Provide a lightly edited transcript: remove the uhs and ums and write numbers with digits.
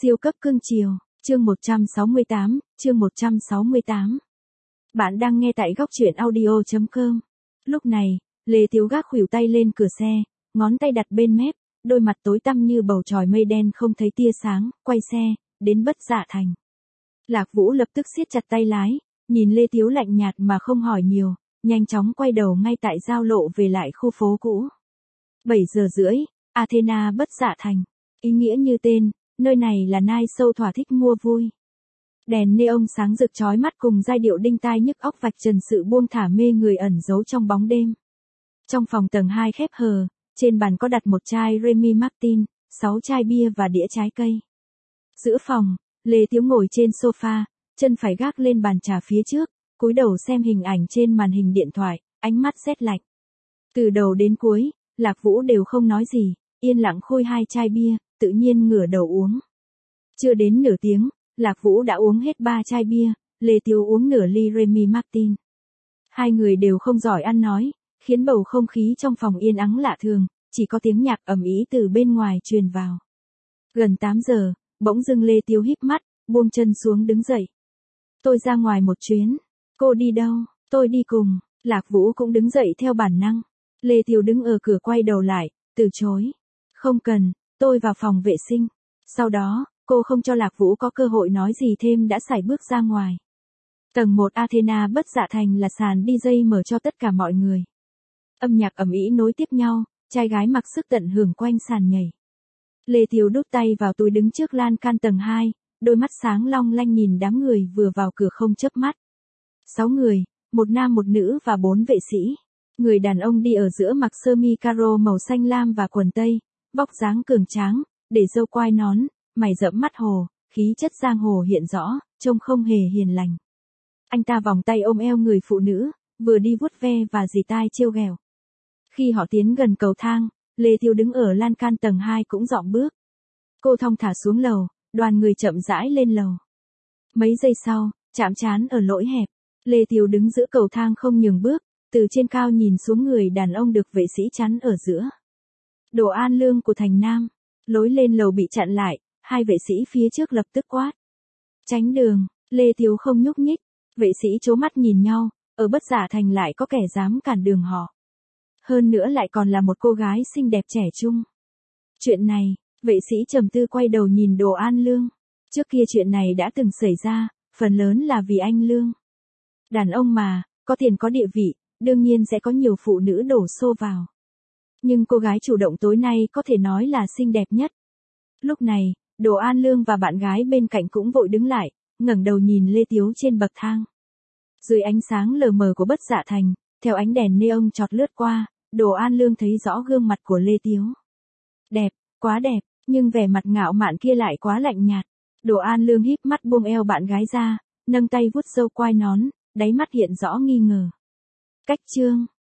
Siêu cấp cưng chiều, chương 168. Bạn đang nghe tại góc truyện audio.com. Lúc này, Lê Tiếu gác khuỷu tay lên cửa xe, ngón tay đặt bên mép, đôi mặt tối tăm như bầu trời mây đen không thấy tia sáng, quay xe, đến Bất Dạ Thành. Lạc Vũ lập tức siết chặt tay lái, nhìn Lê Tiếu lạnh nhạt mà không hỏi nhiều, nhanh chóng quay đầu ngay tại giao lộ về lại khu phố cũ. 7 giờ rưỡi, Athena Bất Dạ Thành. Ý nghĩa như tên, nơi này là nai sâu thỏa thích mua vui. Đèn neon sáng rực chói mắt cùng giai điệu đinh tai nhức óc vạch trần sự buông thả mê người ẩn giấu trong bóng đêm. Trong phòng tầng 2 khép hờ, trên bàn có đặt một chai Remy Martin, 6 chai bia và đĩa trái cây. Giữa phòng, Lê Tiếu ngồi trên sofa, chân phải gác lên bàn trà phía trước, cúi đầu xem hình ảnh trên màn hình điện thoại, ánh mắt rét lạnh. Từ đầu đến cuối, Lạc Vũ đều không nói gì, yên lặng khui 2 chai bia, tự nhiên ngửa đầu uống. Chưa đến nửa tiếng, Lạc Vũ đã uống hết 3 chai bia, Lê Tiếu uống nửa ly Remy Martin. Hai người đều không giỏi ăn nói, khiến bầu không khí trong phòng yên ắng lạ thường, chỉ có tiếng nhạc ầm ĩ từ bên ngoài truyền vào. Gần 8 giờ, bỗng dưng Lê Tiếu híp mắt, buông chân xuống đứng dậy. Tôi ra ngoài một chuyến. Cô đi đâu? Tôi đi cùng. Lạc Vũ cũng đứng dậy theo bản năng. Lê Tiếu đứng ở cửa quay đầu lại, từ chối. Không cần, tôi vào phòng vệ sinh. Sau đó, cô không cho Lạc Vũ có cơ hội nói gì thêm đã sải bước ra ngoài. Tầng 1 Athena Bất Dạ Thành là sàn DJ mở cho tất cả mọi người. Âm nhạc ầm ĩ nối tiếp nhau, trai gái mặc sức tận hưởng quanh sàn nhảy. Lê Tiếu đút tay vào túi đứng trước lan can tầng 2, đôi mắt sáng long lanh nhìn đám người vừa vào cửa không chớp mắt. 6 người, một nam một nữ và 4 vệ sĩ. Người đàn ông đi ở giữa mặc sơ mi caro màu xanh lam và quần tây, vóc dáng cường tráng, để râu quai nón, mày rậm mắt hồ, khí chất giang hồ hiện rõ, trông không hề hiền lành. Anh ta vòng tay ôm eo người phụ nữ, vừa đi vuốt ve và rì tai trêu ghẹo. Khi họ tiến gần cầu thang, Lê Tiếu đứng ở lan can tầng 2 cũng dọn bước. Cô thong thả xuống lầu, đoàn người chậm rãi lên lầu. Mấy giây sau, chạm trán ở lỗi hẹp, Lê Tiếu đứng giữa cầu thang không nhường bước, từ trên cao nhìn xuống người đàn ông được vệ sĩ chắn ở giữa. Đồ An Lương của Thành Nam. Lối lên lầu bị chặn lại, hai vệ sĩ phía trước lập tức quát. Tránh đường. Lê Tiếu không nhúc nhích. Vệ sĩ trố mắt nhìn nhau, ở Bất Dạ Thành lại có kẻ dám cản đường họ. Hơn nữa lại còn là một cô gái xinh đẹp trẻ trung. Chuyện này, vệ sĩ trầm tư quay đầu nhìn Đồ An Lương. Trước kia chuyện này đã từng xảy ra, phần lớn là vì anh Lương. Đàn ông mà, có tiền có địa vị, đương nhiên sẽ có nhiều phụ nữ đổ xô vào. Nhưng cô gái chủ động tối nay có thể nói là xinh đẹp nhất. Lúc này, Đồ An Lương và bạn gái bên cạnh cũng vội đứng lại, ngẩng đầu nhìn Lê Tiếu trên bậc thang. Dưới ánh sáng lờ mờ của Bất Dạ Thành, theo ánh đèn neon chọt lướt qua, Đồ An Lương thấy rõ gương mặt của Lê Tiếu. Đẹp, quá đẹp, nhưng vẻ mặt ngạo mạn kia lại quá lạnh nhạt. Đồ An Lương híp mắt buông eo bạn gái ra, nâng tay vuốt râu quai nón, đáy mắt hiện rõ nghi ngờ. Cách chương.